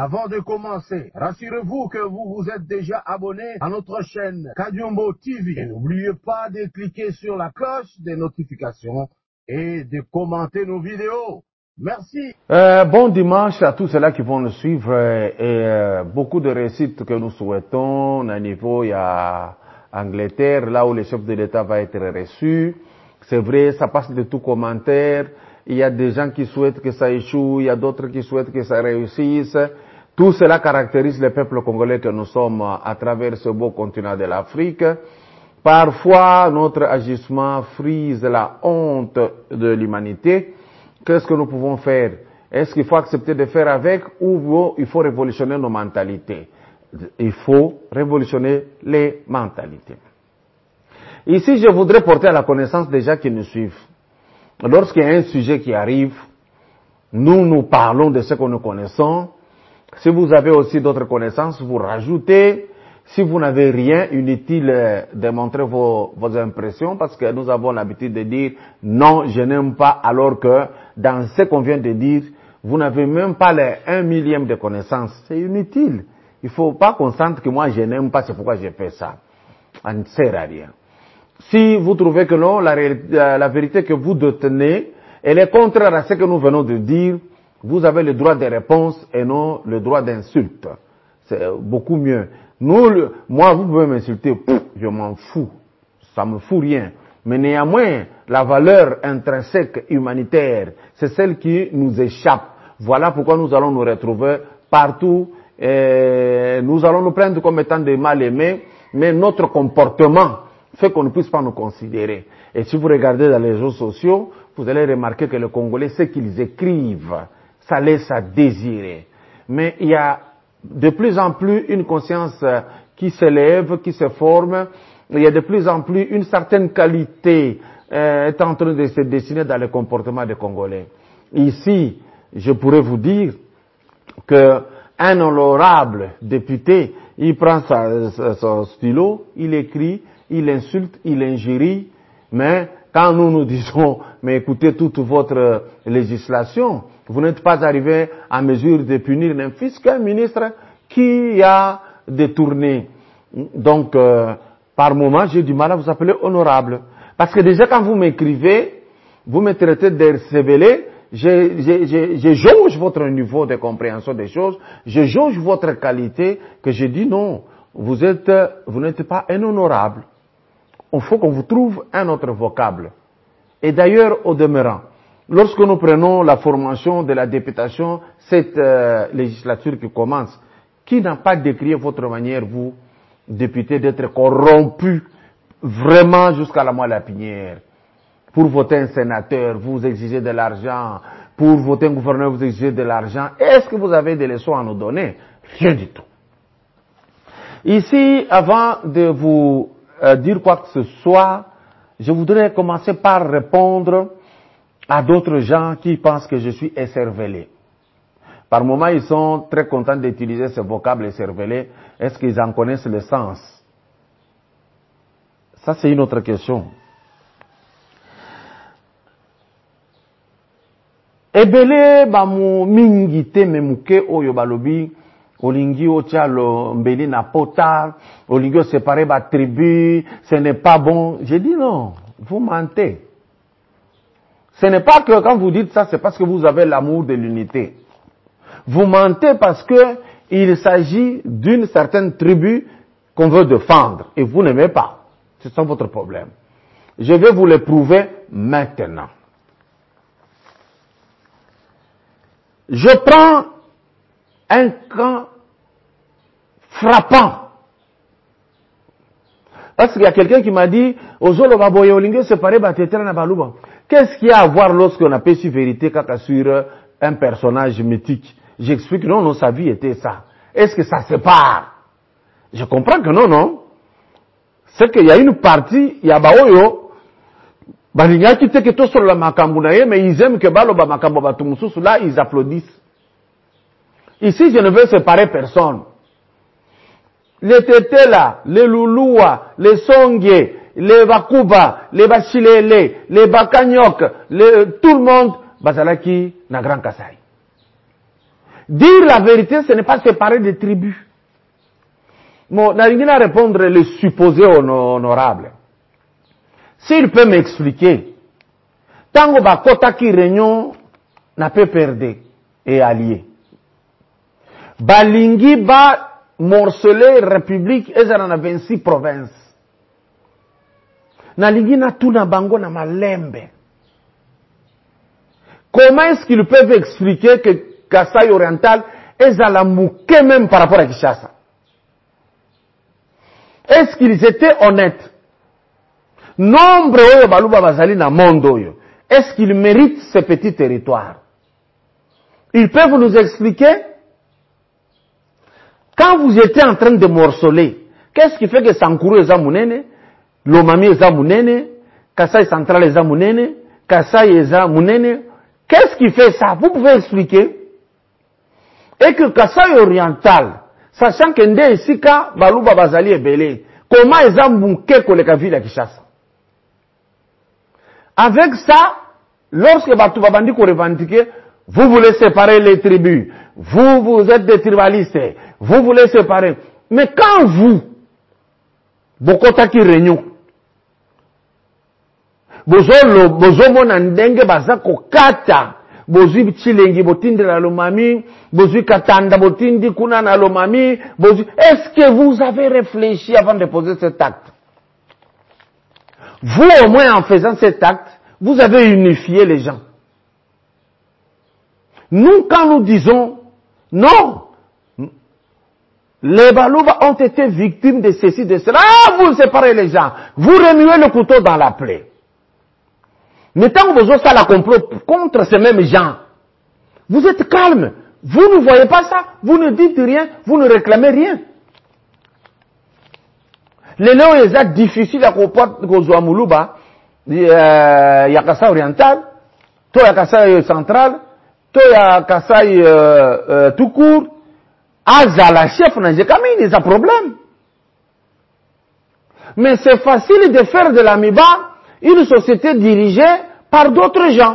Avant de commencer, rassurez-vous que vous vous êtes déjà abonné à notre chaîne Kadiombo TV. Et n'oubliez pas de cliquer sur la cloche des notifications et de commenter nos vidéos. Merci. Bon dimanche à tous ceux-là qui vont nous suivre et beaucoup de réussites que nous souhaitons. À niveau, il y a Angleterre, là où le chef de l'État va être reçu. C'est vrai, ça passe de tout commentaire. Il y a des gens qui souhaitent que ça échoue, il y a d'autres qui souhaitent que ça réussisse. Tout cela caractérise le peuple congolais que nous sommes à travers ce beau continent de l'Afrique. Parfois, notre agissement frise la honte de l'humanité. Qu'est-ce que nous pouvons faire? Est-ce qu'il faut accepter de faire avec ou il faut révolutionner nos mentalités? Il faut révolutionner les mentalités. Ici, je voudrais porter à la connaissance des gens qui nous suivent. Lorsqu'il y a un sujet qui arrive, nous parlons de ce que nous connaissons. Si vous avez aussi d'autres connaissances, vous rajoutez. Si vous n'avez rien, inutile de montrer vos impressions parce que nous avons l'habitude de dire non, je n'aime pas, alors que dans ce qu'on vient de dire, vous n'avez même pas les 1 millième de connaissances. C'est inutile. Il ne faut pas qu'on sente que moi je n'aime pas, c'est pourquoi j'ai fait ça. Ça ne sert à rien. Si vous trouvez que non, la vérité que vous détenez, elle est contraire à ce que nous venons de dire, vous avez le droit de réponse et non le droit d'insulte. C'est beaucoup mieux. Moi, vous pouvez m'insulter, je m'en fous. Ça me fout rien. Mais néanmoins, la valeur intrinsèque humanitaire, c'est celle qui nous échappe. Voilà pourquoi nous allons nous retrouver partout. Nous allons nous prendre comme étant des mal-aimés, mais notre comportement fait qu'on ne puisse pas nous considérer. Et si vous regardez dans les réseaux sociaux, vous allez remarquer que les Congolais, ce qu'ils écrivent, ça laisse à désirer. Mais il y a de plus en plus une conscience qui s'élève, qui se forme. Il y a de plus en plus une certaine qualité est en train de se dessiner dans le comportement des Congolais. Ici, je pourrais vous dire que un honorable député, il prend son stylo, il écrit, il insulte, il injurie, mais quand nous disons, mais écoutez toute votre législation, vous n'êtes pas arrivé à mesure de punir un fils qu'un ministre qui a détourné. Donc, par moment, j'ai du mal à vous appeler honorable. Parce que déjà quand vous m'écrivez, vous me traitez d'ercevelé, je jauge votre niveau de compréhension des choses, je jauge votre qualité, que je dis non, vous n'êtes pas un honorable. Il faut qu'on vous trouve un autre vocable. Et d'ailleurs, au demeurant, lorsque nous prenons la formation de la députation, cette législature qui commence, qui n'a pas décrié votre manière, vous, député, d'être corrompu vraiment jusqu'à la moelle lapinière? Pour voter un sénateur, vous exigez de l'argent. Pour voter un gouverneur, vous exigez de l'argent. Est-ce que vous avez des leçons à nous donner? Rien du tout. Ici, avant de vous dire quoi que ce soit, je voudrais commencer par répondre à d'autres gens qui pensent que je suis écervelé. Par moments, ils sont très contents d'utiliser ce vocable écervelé. Est-ce qu'ils en connaissent le sens? Ça, c'est une autre question. Ebele bamu mingi te memuke oyo balobi olingi otia lo mbeli na pota, olingi o séparer ba tribu, ce n'est pas bon. J'ai dit non, vous mentez. Ce n'est pas que quand vous dites ça, c'est parce que vous avez l'amour de l'unité. Vous mentez parce que il s'agit d'une certaine tribu qu'on veut défendre et vous n'aimez pas. C'est ça votre problème. Je vais vous le prouver maintenant. Je prends un camp frappant. Parce qu'il y a quelqu'un qui m'a dit, Ozolo Baboye Olingue séparé Batetera na Baluba. Qu'est-ce qu'il y a à voir lorsqu'on a perçu vérité quand sur un personnage mythique? J'explique, non, sa vie était ça. Est-ce que ça sépare? Je comprends que non. C'est qu'il y a une partie, il y a Baoyo, Balinga qui te que tout sur la Makambunaye, mais ils aiment que Baloba Makambo Batumusu, là, ils applaudissent. Ici, je ne veux séparer personne. Les Tetela, les Louloua, les Songye, les Bakuba, les Bachilele, les Bakanyok, tout le monde, Bazalaki, na Grand Kasai. Dire la vérité, ce n'est pas séparer des tribus. Bon, Naringina répondre le supposé honorable. S'il peut m'expliquer, tango bakota ki réunion n'a pas perdu et allié. Balingi ba morceler république et ça en a 26 provinces. Nalingi na tout na bango na malembe. Comment est-ce qu'ils peuvent expliquer que Kasaï oriental est à la mouke même par rapport à Kinshasa? Est-ce qu'ils étaient honnêtes? Nombre oyo baluba bazali na monde oyo. Est-ce qu'ils méritent ces petits territoires? Ils peuvent nous expliquer? Quand vous étiez en train de morceler, qu'est-ce qui fait que Sankuru est Zamounene, Lomami est Zamounene, Kasaï Central est Zamounene, Kasaï est Zamounene? Qu'est-ce qui fait ça? Vous pouvez expliquer? Et que Kasaï oriental, sachant que Nde Sika, Baluba Bazali est belé, comment ils ont mouké que le ville à Kinshasa? Avec ça, lorsque Batouba Bandi revendique, vous voulez séparer les tribus, vous êtes des tribalistes, vous voulez séparer. Mais quand vous, Bokota qui réunion, bozo mona ndenge bazako kata, bozu chilengi botindi na lomami, bozu katanda botindi kuna na lomami, bozu. Est-ce que vous avez réfléchi avant de poser cet acte? Vous, au moins, en faisant cet acte, vous avez unifié les gens. Nous, quand nous disons, non, les Balouba ont été victimes de ceci, de cela, vous séparez les gens, vous remuez le couteau dans la plaie. Mais tant que vous avez la complot contre ces mêmes gens, vous êtes calme, vous ne voyez pas ça, vous ne dites rien, vous ne réclamez rien. Les léons, ils sont difficiles à comprendre que Moulouba, Yakasa oriental, to Yakasa central, to Yakasa tout court, la chef n'a jamais eu des problèmes. Mais c'est facile de faire de l'amiba une société dirigée par d'autres gens.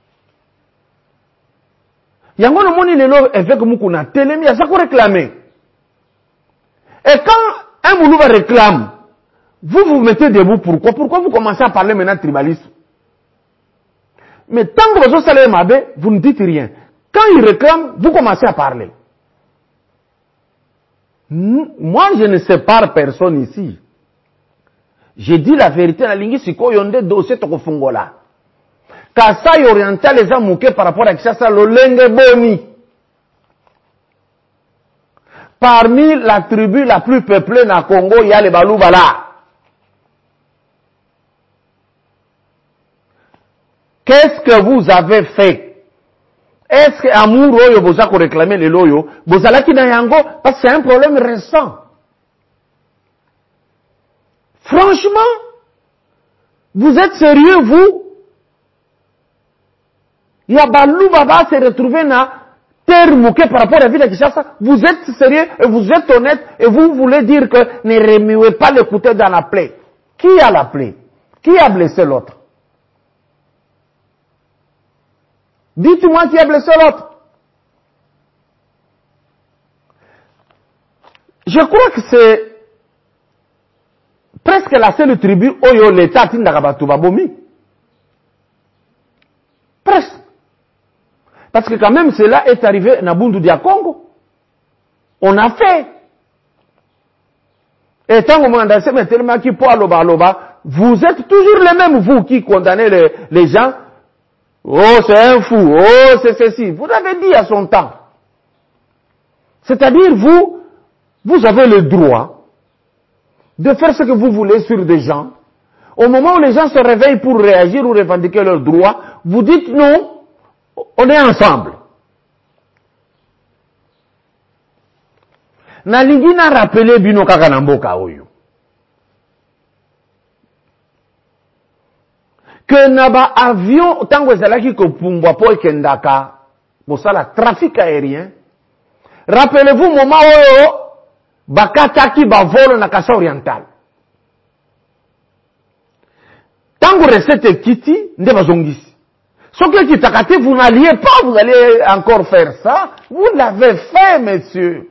Yango no moni lelo avec mukuna telemi ya sako réclamer. Et quand un Moulouba réclame, vous vous mettez debout. Pourquoi? Pourquoi vous commencez à parler maintenant de tribalisme? Mais tant que vous allez mabe, vous ne dites rien. Quand il réclame, vous commencez à parler. Moi, je ne sépare personne ici. J'ai dit la vérité, la lingue, c'est quoi, yonde dossier toko fungola. Kasaï oriental, les amouké par rapport à Kinshasa, le lenge boni. Parmi la tribu la plus peuplée dans le Congo, il y a les Baloubala. Qu'est-ce que vous avez fait? Est-ce que amour oyo boza ko réclamer les loyo, bozala ki na yango, parce que c'est un problème récent. Franchement, vous êtes sérieux, vous? Yabalou Baba s'est retrouvé na terre mouquée par rapport à la ville de Kinshasa. Vous êtes sérieux et vous êtes honnête et vous voulez dire que ne remuez pas le couteau dans la plaie. Qui a la plaie? Qui a blessé l'autre? Dites-moi qui a blessé l'autre. Je crois que c'est presque la seule tribu où l'État Tindagabatuba Bomi. Presque. Parce que quand même cela est arrivé à Bundu dia Congo. On a fait. Et tant que vous tellement qui pour aloba, vous êtes toujours les mêmes, vous qui condamnez les gens. Oh, c'est un fou. Oh, c'est ceci. Vous l'avez dit à son temps. C'est-à-dire, vous avez le droit de faire ce que vous voulez sur des gens. Au moment où les gens se réveillent pour réagir ou revendiquer leurs droits, vous dites non, on est ensemble. Nalingi na rappelé bino kaka na mboka oyo. Que naba avion, tango ezalaki ko pumbwa po ekendaka, bosala trafic aérien. Rappelez-vous moment oyo, bakataki bavolo na Kasa oriental. Tango recette kiti, nde bazongisi. Ce qui est takate, vous n'alliez pas, vous allez encore faire ça. Vous l'avez fait, messieurs.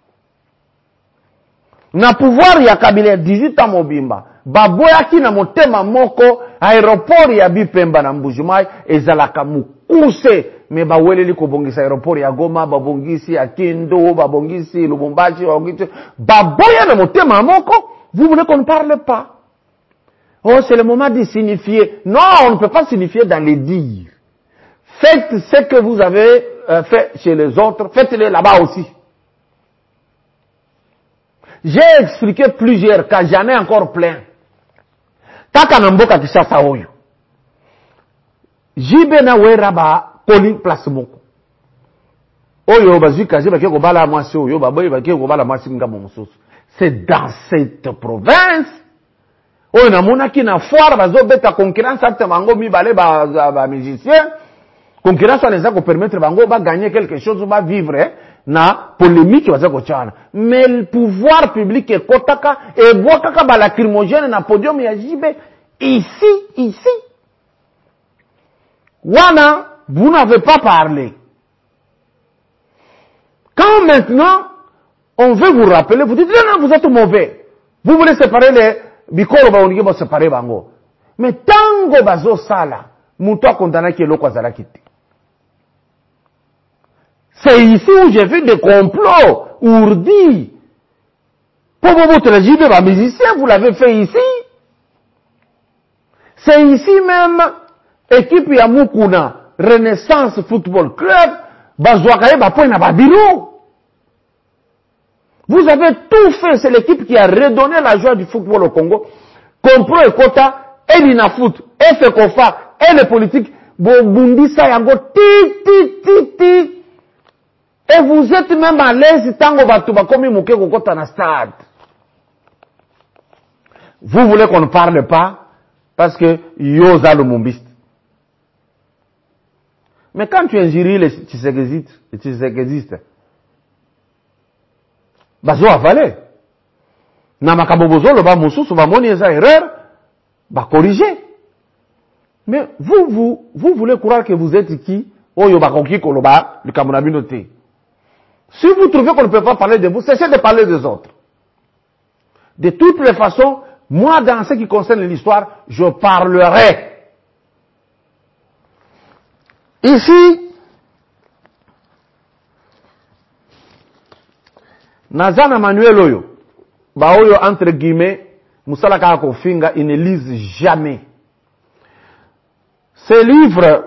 Na pouvoir ya Kabila 18 ans mobimba. Baboyaki na motema moko aéroport ya Bipemba na Mbujimai ezalaka mukuse. Me baweleli kobongisa aéroport ya Goma, babongisi ya Kindu, babongisi Lubumbashi, babongisi baboya na motema moko. Vous voulez qu'on ne parle pas? Oh, c'est le moment de signifier. Non, on ne peut pas signifier dans les dires. Faites ce que vous avez fait chez les autres, faites-le là-bas aussi. J'ai expliqué plusieurs cas, j'en ai encore plein. Taka namboka Kishasa oyo. Jibe na wera ba koli place moko. Oyo bazwika jibe ke kobala mwasi oyo baboye ba ke kobala mwasi ngamo mususu. C'est dans cette province. Oyo namona ki na foire bazo beta concurrence acte mango mibale ba musicien. Concurrence anaweza ko permettre bango ba gagner quelque chose ou ba vivre na polémique waza ko chana. Mais le pouvoir public est kotaka et bwakaka ba lacrymogène na podium ya jibe ici. Wana, vous n'avez pas parlé. Quand maintenant on veut vous rappeler, vous dites non, vous êtes mauvais. Vous voulez séparer les bikoro ba onige ba séparer bango. Mais tango bazo sala, muto akondana ki eloko azala kiti. C'est ici où j'ai vu des complots ourdis. Pour votre régime, les musiciens, vous l'avez fait ici. C'est ici même, équipe Yamukuna, Renaissance Football Club, Bazouakaye, Bapoina Babiro. Vous avez tout fait, c'est l'équipe qui a redonné la joie du football au Congo. Compro et Kota, et l'Inafoot, et FECOFA, et les politiques, Bundisa Yango, ti. Et vous êtes même à l'aise tango batuba comme mouke kokota na stade. Vous voulez qu'on ne parle pas parce que yoza le mumbiste. Mais quand tu injures les Tshisekésistes, bazo avalé. Na makabobozo le ba mususu ba moni eza erreur, ba corriger. Mais vous voulez croire que vous êtes qui? Oyo bakoki koloba le kamunabinote. Si vous trouvez qu'on ne peut pas parler de vous, cessez de parler des autres. De toutes les façons, moi, dans ce qui concerne l'histoire, je parlerai. Ici, Nazana Manuel Oyo, Baoyo entre guillemets, Moussala Kofinga, ils ne lisent jamais. Ce livre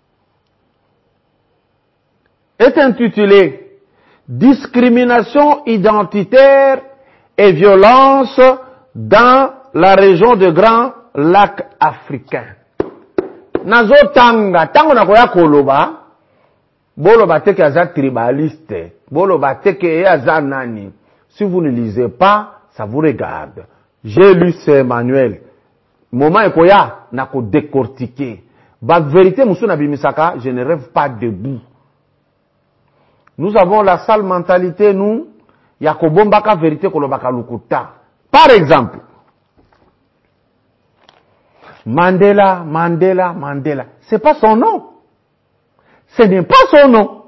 est intitulé Discrimination identitaire et violence dans la région de Grand Lac africain. Nazo tanga, tango na koya koloba, bolo bateke aza tribaliste, bolo bateke aza nani. Si vous ne lisez pas, ça vous regarde. J'ai lu ce manuel. Moment ekoya, na ko décortiquer. Ba vérité musu na bimisaka, je ne rêve pas debout. Nous avons la sale mentalité, nous, yakobombaka vérité kolobaka lukuta. Par exemple, Mandela. C'est pas son nom. Ce n'est pas son nom.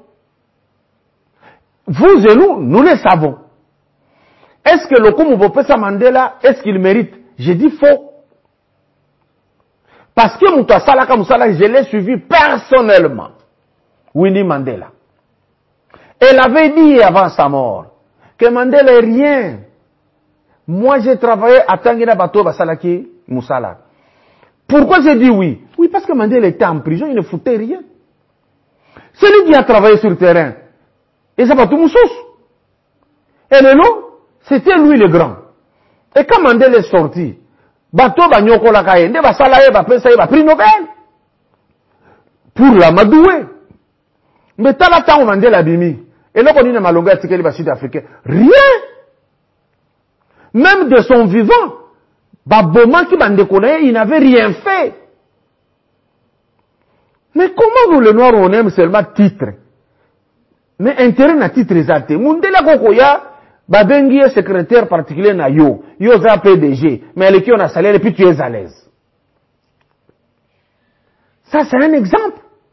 Vous et nous le savons. Est-ce que le Kumubopesa Mandela, est-ce qu'il mérite? J'ai dit faux. Parce que Mouta Salaka Moussala, je l'ai suivi personnellement. Winnie Mandela. Elle avait dit avant sa mort que Mandela est rien. Moi, j'ai travaillé à Tangina Bato Basalaki Moussala. Pourquoi j'ai dit oui? Oui, parce que Mandela était en prison, il ne foutait rien. Celui qui a travaillé sur le terrain, et ça va tout Moussous. Et le nom, c'était lui le grand. Et quand Mandela est sorti, Bato Banyoko Lakaye, ne Basalaye, Bapesa, prix Nobel. Pour la Madoué. Mais tant la temps Mandela Bimi. Et là, on dit dans longueur article les Sud-Africains. Rien. Même de son vivant. Baboma qui m'a déconné, il n'avait rien fait. Mais comment nous, les Noirs, on aime seulement titre? Mais intérêt na titre exalté. Mundela Kokoya, Babengi est secrétaire particulier na yo. Yo za PDG. Mais elle qui on a salaire et puis tu es à l'aise. Ça, c'est un exemple.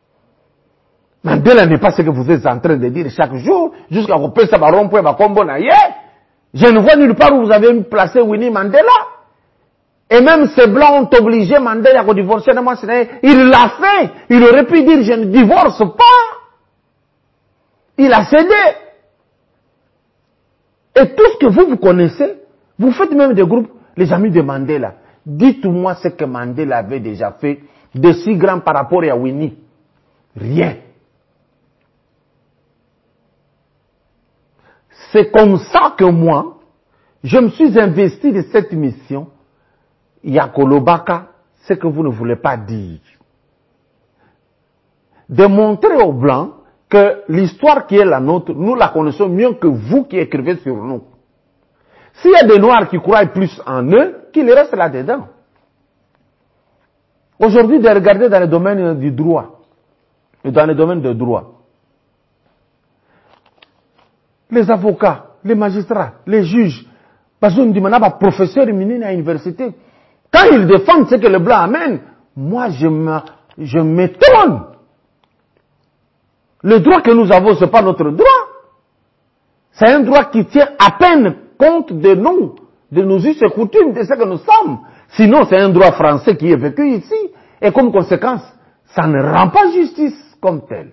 Mandela n'est pas ce que vous êtes en train de dire chaque jour, jusqu'à ce que ça va rompre, va combo naïe. Je ne vois nulle part où vous avez placé Winnie Mandela. Et même ces blancs ont obligé Mandela à divorcer. Il l'a fait. Il aurait pu dire je ne divorce pas. Il a cédé. Et tout ce que vous connaissez, vous faites même des groupes, les amis de Mandela. Dites-moi ce que Mandela avait déjà fait de si grand par rapport à Winnie. Rien. C'est comme ça que moi, je me suis investi de cette mission. Yakolobaka, ce que vous ne voulez pas dire. De montrer aux Blancs que l'histoire qui est la nôtre, nous la connaissons mieux que vous qui écrivez sur nous. S'il y a des Noirs qui croient plus en eux, qu'ils restent là-dedans. Aujourd'hui, de regarder dans le domaine du droit, et dans le domaine du droit, les avocats, les magistrats, les juges, parce qu'on dit maintenant, professeur éminent à l'université, quand ils défendent ce que le blanc amène, moi je m'étonne. Le droit que nous avons, ce n'est pas notre droit. C'est un droit qui tient à peine compte de nous, de nos us et coutumes, de ce que nous sommes. Sinon, c'est un droit français qui est vécu ici. Et comme conséquence, ça ne rend pas justice comme tel.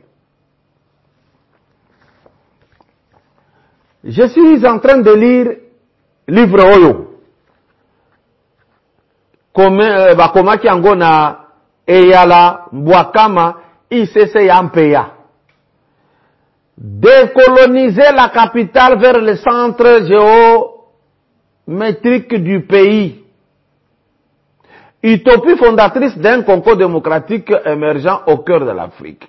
Je suis en train de lire livre Oyo. Bakoma kiango na eyala mbwakama ICC Yampeya. Décoloniser la capitale vers le centre géométrique du pays. Utopie fondatrice d'un concours démocratique émergent au cœur de l'Afrique.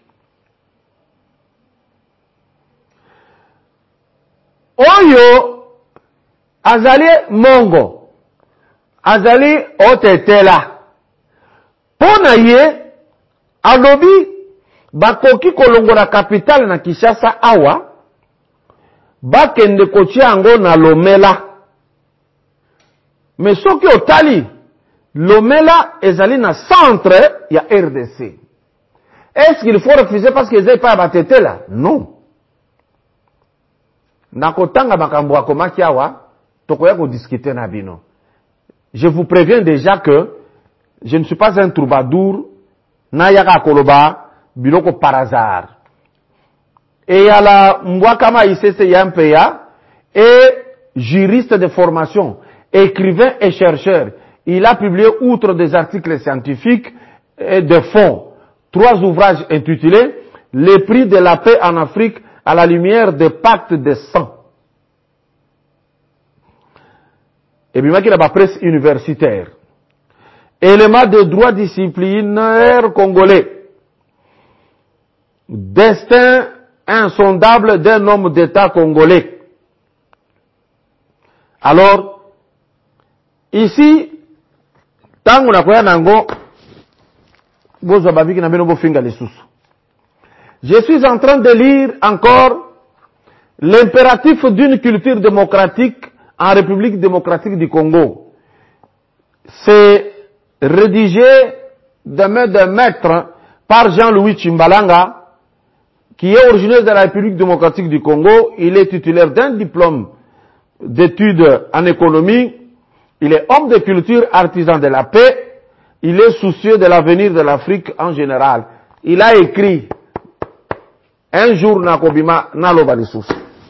Oyo azali mongo. Azali otetela. Pona ye alobi bakoki kolongola capitale na Kinshasa awa bakende kotia yango na Lomela. Mais soki otali Lomela ezali na centre ya RDC. Est-ce qu'il faut refuser parce qu'ils n'ont pas batetela? Non. Nakotanga makambo akomaki awa tokoya ko discuter na bino. Je vous préviens déjà que je ne suis pas un troubadour, na yaka koloba, biloko par hasard. Et à la Mbwakama ICC Yampeya est juriste de formation, écrivain et chercheur. Il a publié, outre des articles scientifiques et de fond, 3 ouvrages intitulés « Les prix de la paix en Afrique à la lumière des pactes de sang ». Et puis, il y a la presse universitaire. Éléments de droit disciplinaire congolais. Destin insondable d'un homme d'État congolais. Alors, ici, tangu na koya nango, bozo babiki na beno bo finga lisusu. Je suis en train de lire encore l'impératif d'une culture démocratique en République démocratique du Congo. C'est rédigé de main d'un maître par Jean-Louis Tshimbalanga, qui est originaire de la République démocratique du Congo. Il est titulaire d'un diplôme d'études en économie. Il est homme de culture, artisan de la paix. Il est soucieux de l'avenir de l'Afrique en général. Il a écrit un jour Nakobima Naloba Lisusu.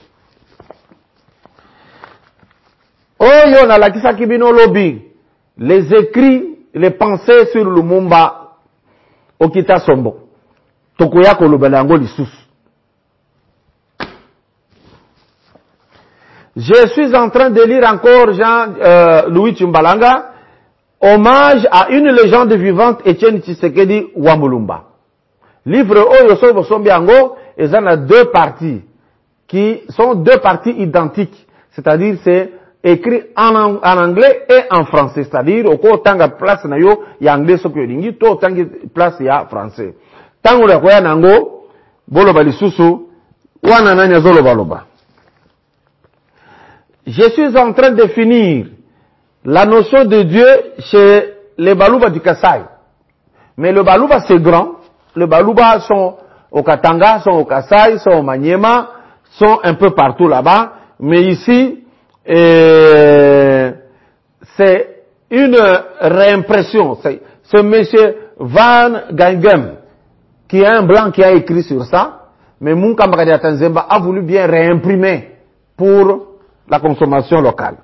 Oyo na lakisa kibino lobby. Les écrits, les pensées sur Lumumba Okita Sombo. Tokoya Kolobelango Lisusu. Je suis en train de lire encore Jean-Louis Tshimbalanga, hommage à une légende vivante, Etienne Tshisekedi Wamulumba. Livre Oyo Sobo Sombiango, et ça a 2 parties, qui sont 2 parties identiques. C'est-à-dire, c'est écrit en anglais et en français. C'est-à-dire, au ko tanga place na yo, ya anglais soko yolingi, to tanga place ya français. Tango la koya nango, boloba lisusu, wana nanya zolo baloba. Je suis en train de finir la notion de Dieu chez les Baluba du Kassai. Mais le Baluba c'est grand. Les Baluba sont au Katanga, sont au Kasaï, sont au Maniema, sont un peu partout là-bas. Mais ici, c'est une réimpression. Ce monsieur Van Gangem, qui est un blanc qui a écrit sur ça, mais Munkamba Tanzemba a voulu bien réimprimer pour la consommation locale.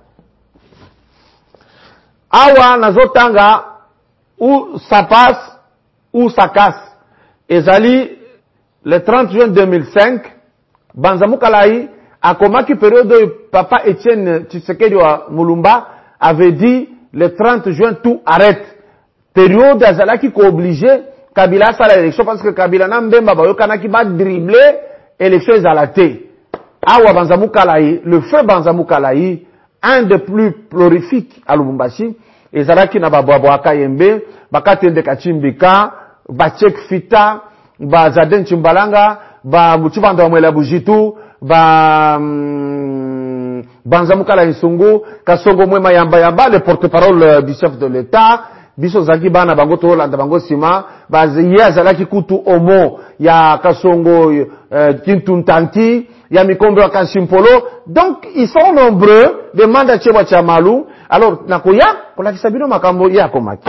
Awa Nazotanga, où ça passe, où ça casse. Ezali, le 30 juin 2005, Banzamukalaï, à Komaki période de Papa Etienne Tshisekedi wa Mulumba avait dit le 30 juin tout arrête. Période Azalaki qui obligé Kabila à l'élection parce que Kabila n'a mbemba ba yokanaki ba dribbler élection ezalate. Awa Banzamukalaï, le feu Banzamukalaï, un des plus prolifiques à Lubumbashi, ezalaki na babwabwaka yembe, bakatende kachimbika, bachek fita, ba Zaden Chimbalanga, ba Muchibanda Mwela Bujitu, ba Banzamukala Isungu, Kasongo Mwema Yamba Yamba, le porte-parole du chef de l'État, biso zaki bana bango to landa bango sima, ba ya zalaki kutu omo ya Kasongo Kintuntanti, ya Mikombe Kanchimpolo. Donc ils sont nombreux, demande à Cheba Chamalu. Alors nakoya kola kisabino makambo ya komaki.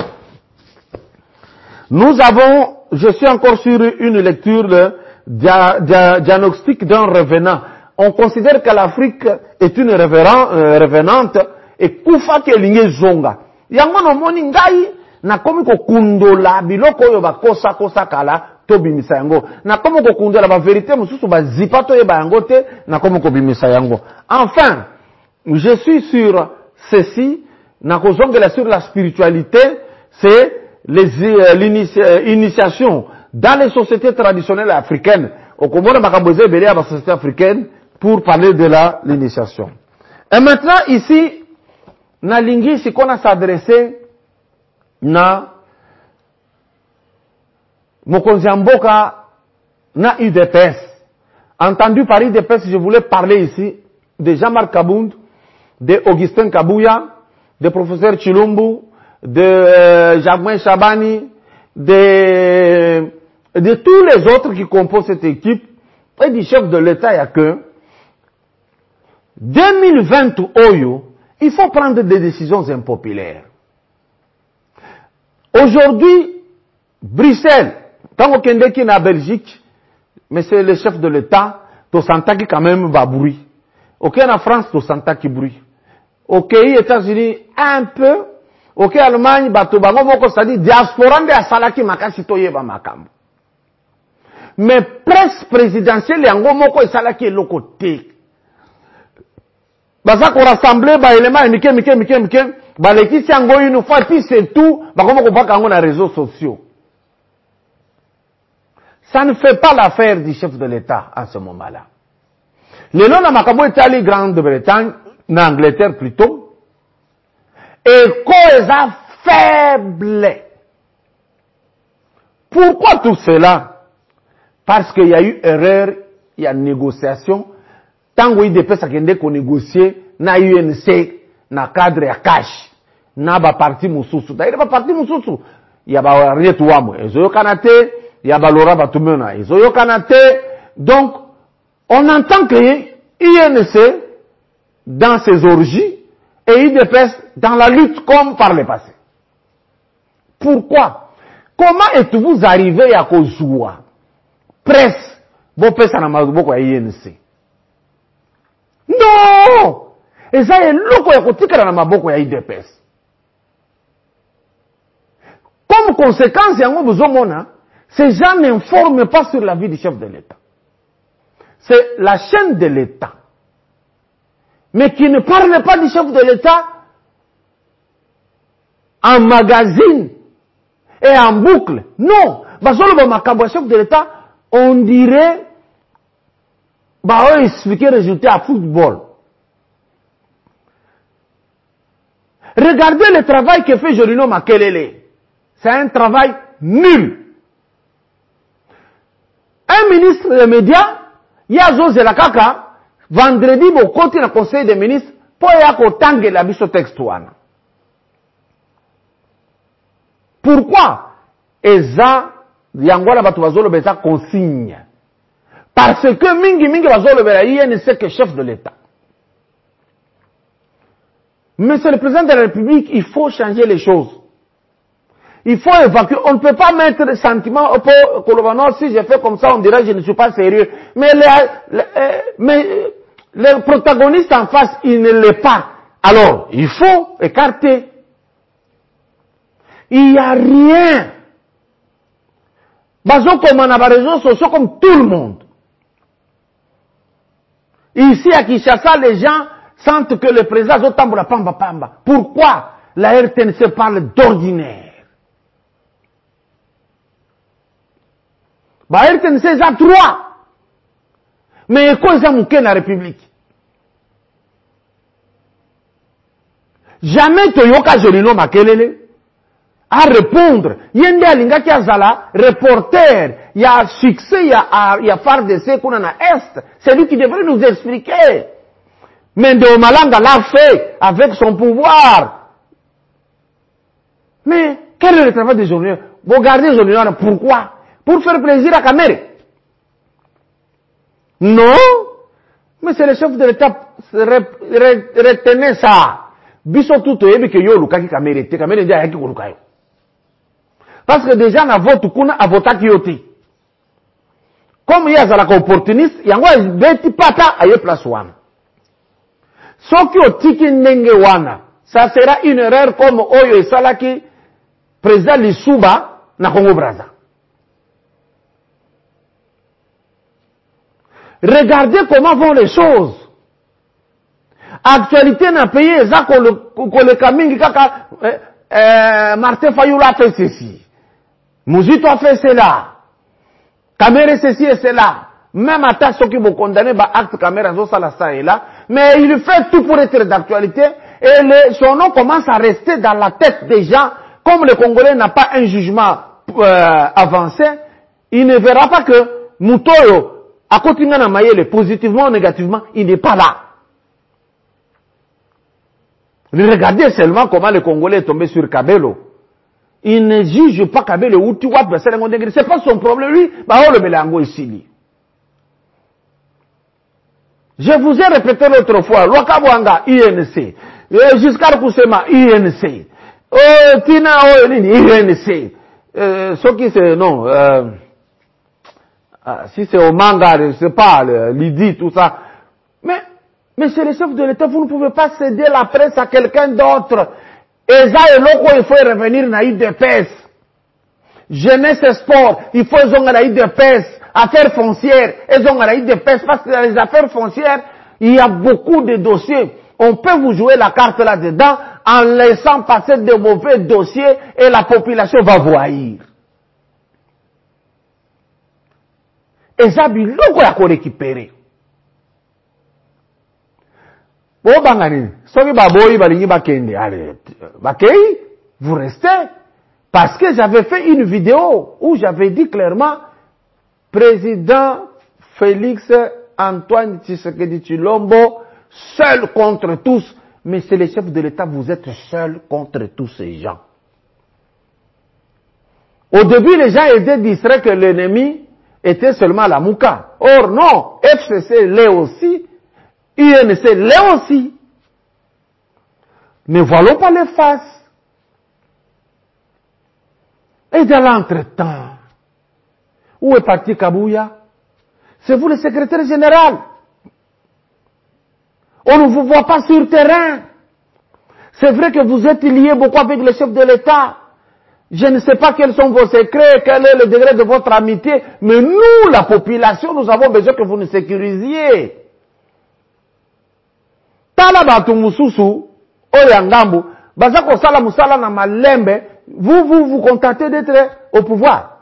Nous avons, je suis encore sur une lecture de diagnostic d'un revenant. On considère que l'Afrique est une revenante et kufa kelinge zonga. Yango no moni ngai na komi ko kundola biloko yo bakosa kosa kala to bimisa yango. Na komi ko kundola ba vérité mususu ba zipato ye ba yango te na komi ko bimisa yango. Enfin, je suis sur ceci, na kozongela sur la spiritualité, c'est l'initiation dans les sociétés traditionnelles africaines. Au Comore Makamboze belé à la société africaine pour parler de l'initiation. Et maintenant ici, na lingi si qu'on a s'adressé na Mokonzi Mboka na UDPS. Entendu par UDPS, je voulais parler ici de Jean-Marc Kabound, de Augustin Kabouya, de professeur Chilumbu, de Jacques Chabani, de tous les autres qui composent cette équipe, et du chef de l'État, il n'y a que 2020 Oyo, il faut prendre des décisions impopulaires. Aujourd'hui, Bruxelles, tant qu'on est en Belgique, mais c'est le chef de l'État, to santa qui quand même va bruit. Ok, en France, to santa qui bruit. Ok, États-Unis, un peu. Ok, Allemagne, bato bango moko, c'est-à-dire diaspora de asalaki makasi toye ba makambo. Mais presse présidentielle yango moko esalaki eloko te. Baza ko rassembler ba éléments mike, ba lekisi yango une fois puis c'est tout, ba komo ko baka yango na réseaux sociaux. Ça ne fait pas l'affaire du chef de l'État en ce moment-là. Le nom na makambo etali Grande-Bretagne, na Angleterre plutôt. Et cause faible. Pourquoi tout cela? Parce qu'il y a eu erreur, il y a négociation. Tant qu'il y a des personnes qui ont négocié, na UNC, na cadre ya cash, na ba parti mususu. D'ailleurs, ba parti mususu, il y a ba rietu wamo. Ezo kanate, il y a ba lora ba tumena. Ezo kanate. Donc, on entend que UNC, dans ses orgies, et UDPS dans la lutte comme par le passé. Pourquoi? Comment êtes-vous arrivé à Kozua? Presse, bon pesa na maboko ya INC. Non! Et ça est loko ya kotikala na maboko ya UDPS. Comme conséquence, yango bozomona, ces gens n'informent pas sur la vie du chef de l'État. C'est la chaîne de l'État. Mais qui ne parle pas du chef de l'État en magazine et en boucle. Non. Basolo ba makambo chef de l'État, on dirait ba expliquer résultat à football. Regardez le travail que fait Jolino Makelele. C'est un travail nul. Un ministre des médias, Yazo Zelakaka, vendredi, au côté du conseil des ministres, pour y avoir la biso textuana. Pourquoi? Eza, Yangola Batouazolo Beza consigne. Parce que mingi bazo le vera INC que chef de l'État. Monsieur le président de la République, il faut changer les choses. Il faut évacuer. On ne peut pas mettre le sentiment pour Kolobano, si je fais comme ça, on dirait que je ne suis pas sérieux. Mais le protagoniste en face, il ne l'est pas. Alors, il faut écarter. Il n'y a rien. Bazo comme on a des réseaux sociaux comme tout le monde. Ici à Kinshasa, les gens sentent que le président Zotambo la pamba pamba. Pourquoi la RTNC parle d'ordinaire? La RTNC a 3. Mais quoi ils ont la République? Jamais Toyoka Jolino Makelele à répondre. Yende Alingaki Azala, reporter, il y a succès, il y a FARDC qu'on en a Est. C'est lui qui devrait nous expliquer. Mais de Malanga l'a fait avec son pouvoir. Mais quel est le travail des journalistes? Vous regardez les journalistes, pourquoi? Pour faire plaisir à Kamere? Non. Mais c'est le chef de l'État retenait ça. Biso tout yebi que yo lukaki Kamere te Kamere ndia yaki kulukayo. Parce que déjà na vote kuna avotaki yoti. Comme il y a zalaka opportuniste, yango beti pata aye place wana. Soki otiki ndenge wana, ça sera une erreur comme oyo esalaki président Lissouba na Congo Brazza. Regardez comment vont les choses. Actualité n'a payé ça qu'on le kamingi kaka Martin Fayoula a fait ceci. Mouzito a fait cela. Kamere ceci et cela. Même à ta ceux qui vont condamner bah acte Kamere zo sala ça et là, mais il fait tout pour être d'actualité et son nom commence à rester dans la tête des gens. Comme le Congolais n'a pas un jugement avancé, il ne verra pas que Mutoyo à côté de Mayele, positivement ou négativement, il n'est pas là. Regardez seulement comment le Congolais est tombé sur Kabelo. Il ne juge pas Kabelo ou tu vois, c'est pas son problème, lui, bah, on le mélange ici. Je vous ai répété l'autre fois, Lokabwanga, INC, Giscard Koussema, INC, Tina INC, ce qui c'est, non, si c'est au manga, je sais pas, l'IDI, tout ça. Mais c'est le chef de l'État, vous ne pouvez pas céder la presse à quelqu'un d'autre. Et ça, il faut revenir dans l'IDPS. Jeunesse et sport, il faut ils ont la IDPS. Affaires foncières, ils ont la IDPS parce que dans les affaires foncières, il y a beaucoup de dossiers. On peut vous jouer la carte là-dedans en laissant passer de mauvais dossiers et la population va vous haïr. Et ça, il faut qu'on récupère. Bon, bangani, soki baboyi balingi bakende, allez, bakei, vous restez. Parce que j'avais fait une vidéo où j'avais dit clairement, président Félix Antoine Tshisekedi Tshilombo, seul contre tous. Mais c'est les chefs de l'État, vous êtes seul contre tous ces gens. Au début, les gens étaient distraits que l'ennemi était seulement la Mouka. Or non, FCC l'est aussi. INC l'est aussi. Ne voilons pas les faces. Et dans l'entretemps, où est parti Kabouya? C'est vous le secrétaire général. On ne vous voit pas sur le terrain. C'est vrai que vous êtes lié beaucoup avec le chef de l'État. Je ne sais pas quels sont vos secrets, quel est le degré de votre amitié, mais nous, la population, nous avons besoin que vous nous sécurisiez. Tala batu mususu, oyangambu, bazako sala musala na malembe, vous contentez d'être au pouvoir.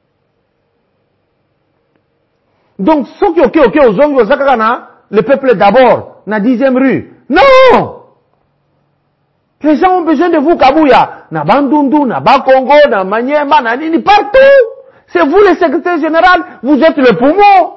Donc, ceux qui au zongi, le peuple d'abord, na 10e rue. Non! Les gens ont besoin de vous, Kabouya. Na Bandundu, na Bakongo, na Maniema, na Nini, partout. C'est vous le secrétaire général, vous êtes le poumon.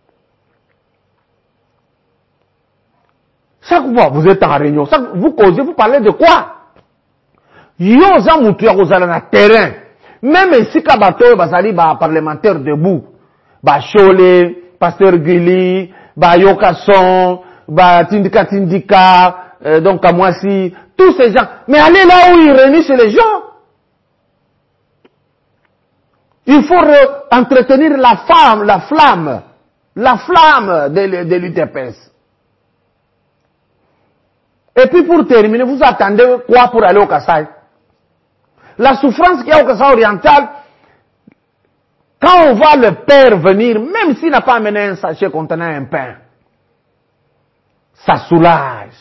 Chaque fois, vous êtes en réunion, vous causez, vous parlez de quoi? Yo, Zamoutou, vous allez dans le terrain. Même si Kabato, Bazali, parlementaire debout, Chole, Pasteur Gili, Yoka Son, Tindika, donc Kamwasi, tous ces gens. Mais allez là où ils réunissent les gens. Il faut entretenir la flamme de l'UTPS. Et puis pour terminer, vous attendez quoi pour aller au Kasaï? La souffrance qu'il y a au Kasaï oriental, quand on voit le père venir, même s'il n'a pas amené un sachet contenant un pain, ça soulage.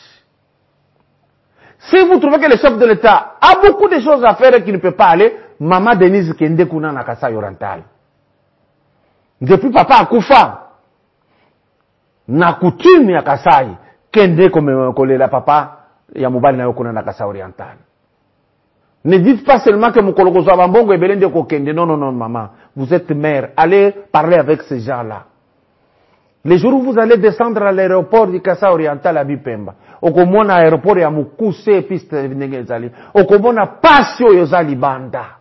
Si vous trouvez que le chef de l'État a beaucoup de choses à faire et qu'il ne peut pas aller, Maman Denise Kende Kuna na Kasaï oriental. Depuis papa Akoufa, na coutume ya Kasaï, Kende comme la papa, ya mobali na yokuna na Kasaï oriental. Ne dites pas seulement que mon collègue Zambongo et Belende Kokende. Non, non, non, maman. Vous êtes mère. Allez parler avec ces gens-là. Les jours où vous allez descendre à l'aéroport du Kasaï oriental à Bipemba, au komona aéroport ya Mukuse piste Nengezali, au komona Pasio Yozali Banda.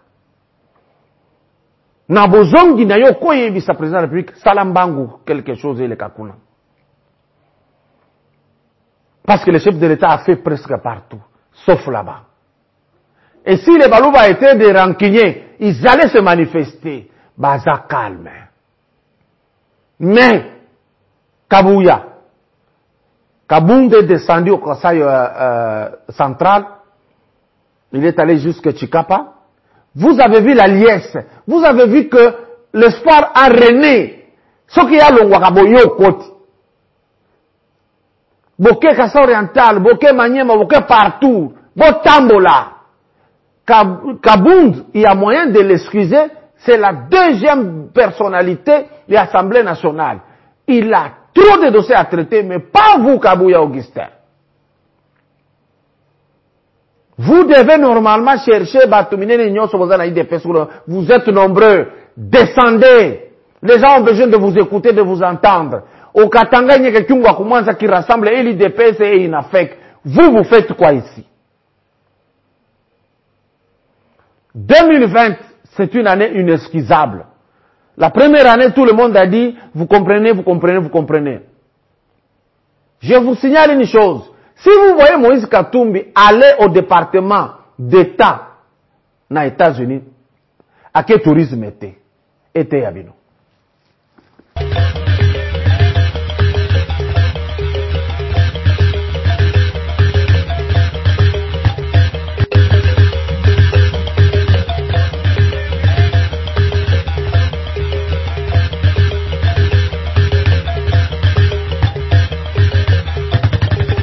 Na bozongi na yo koye vice-président de la République, Salambangu, quelque chose et le Kakuna. Parce que le chef de l'État a fait presque partout, sauf là-bas. Et si les Balouba étaient des rancuniers, ils allaient se manifester. Baza calme. Mais, Kabouya, Kabound est descendu au Conseil central, il est allé jusqu'à Chikapa. Vous avez vu la liesse, vous avez vu que l'espoir a rené. Ce qui a le Wakaboyo côté. Boké Kasaï oriental, Boké Maniema, Boké partout, Botambola. Kabound, il y a moyen de l'excuser, c'est la deuxième personnalité de l'Assemblée nationale. Il a trop de dossiers à traiter, mais pas vous, Kabouya Augustin. Vous devez normalement chercher, vous êtes nombreux, descendez. Les gens ont besoin de vous écouter, de vous entendre. Au Katanga, il y a quelqu'un qui rassemble et l'IDPS et INAFEC. Vous faites quoi ici? 2020, c'est une année inexcusable. La première année, tout le monde a dit, vous comprenez, vous comprenez, vous comprenez. Je vous signale une chose. Si vous voyez Moïse Katumbi aller au département d'État, dans les États-Unis, à quel tourisme était? Était Yabino.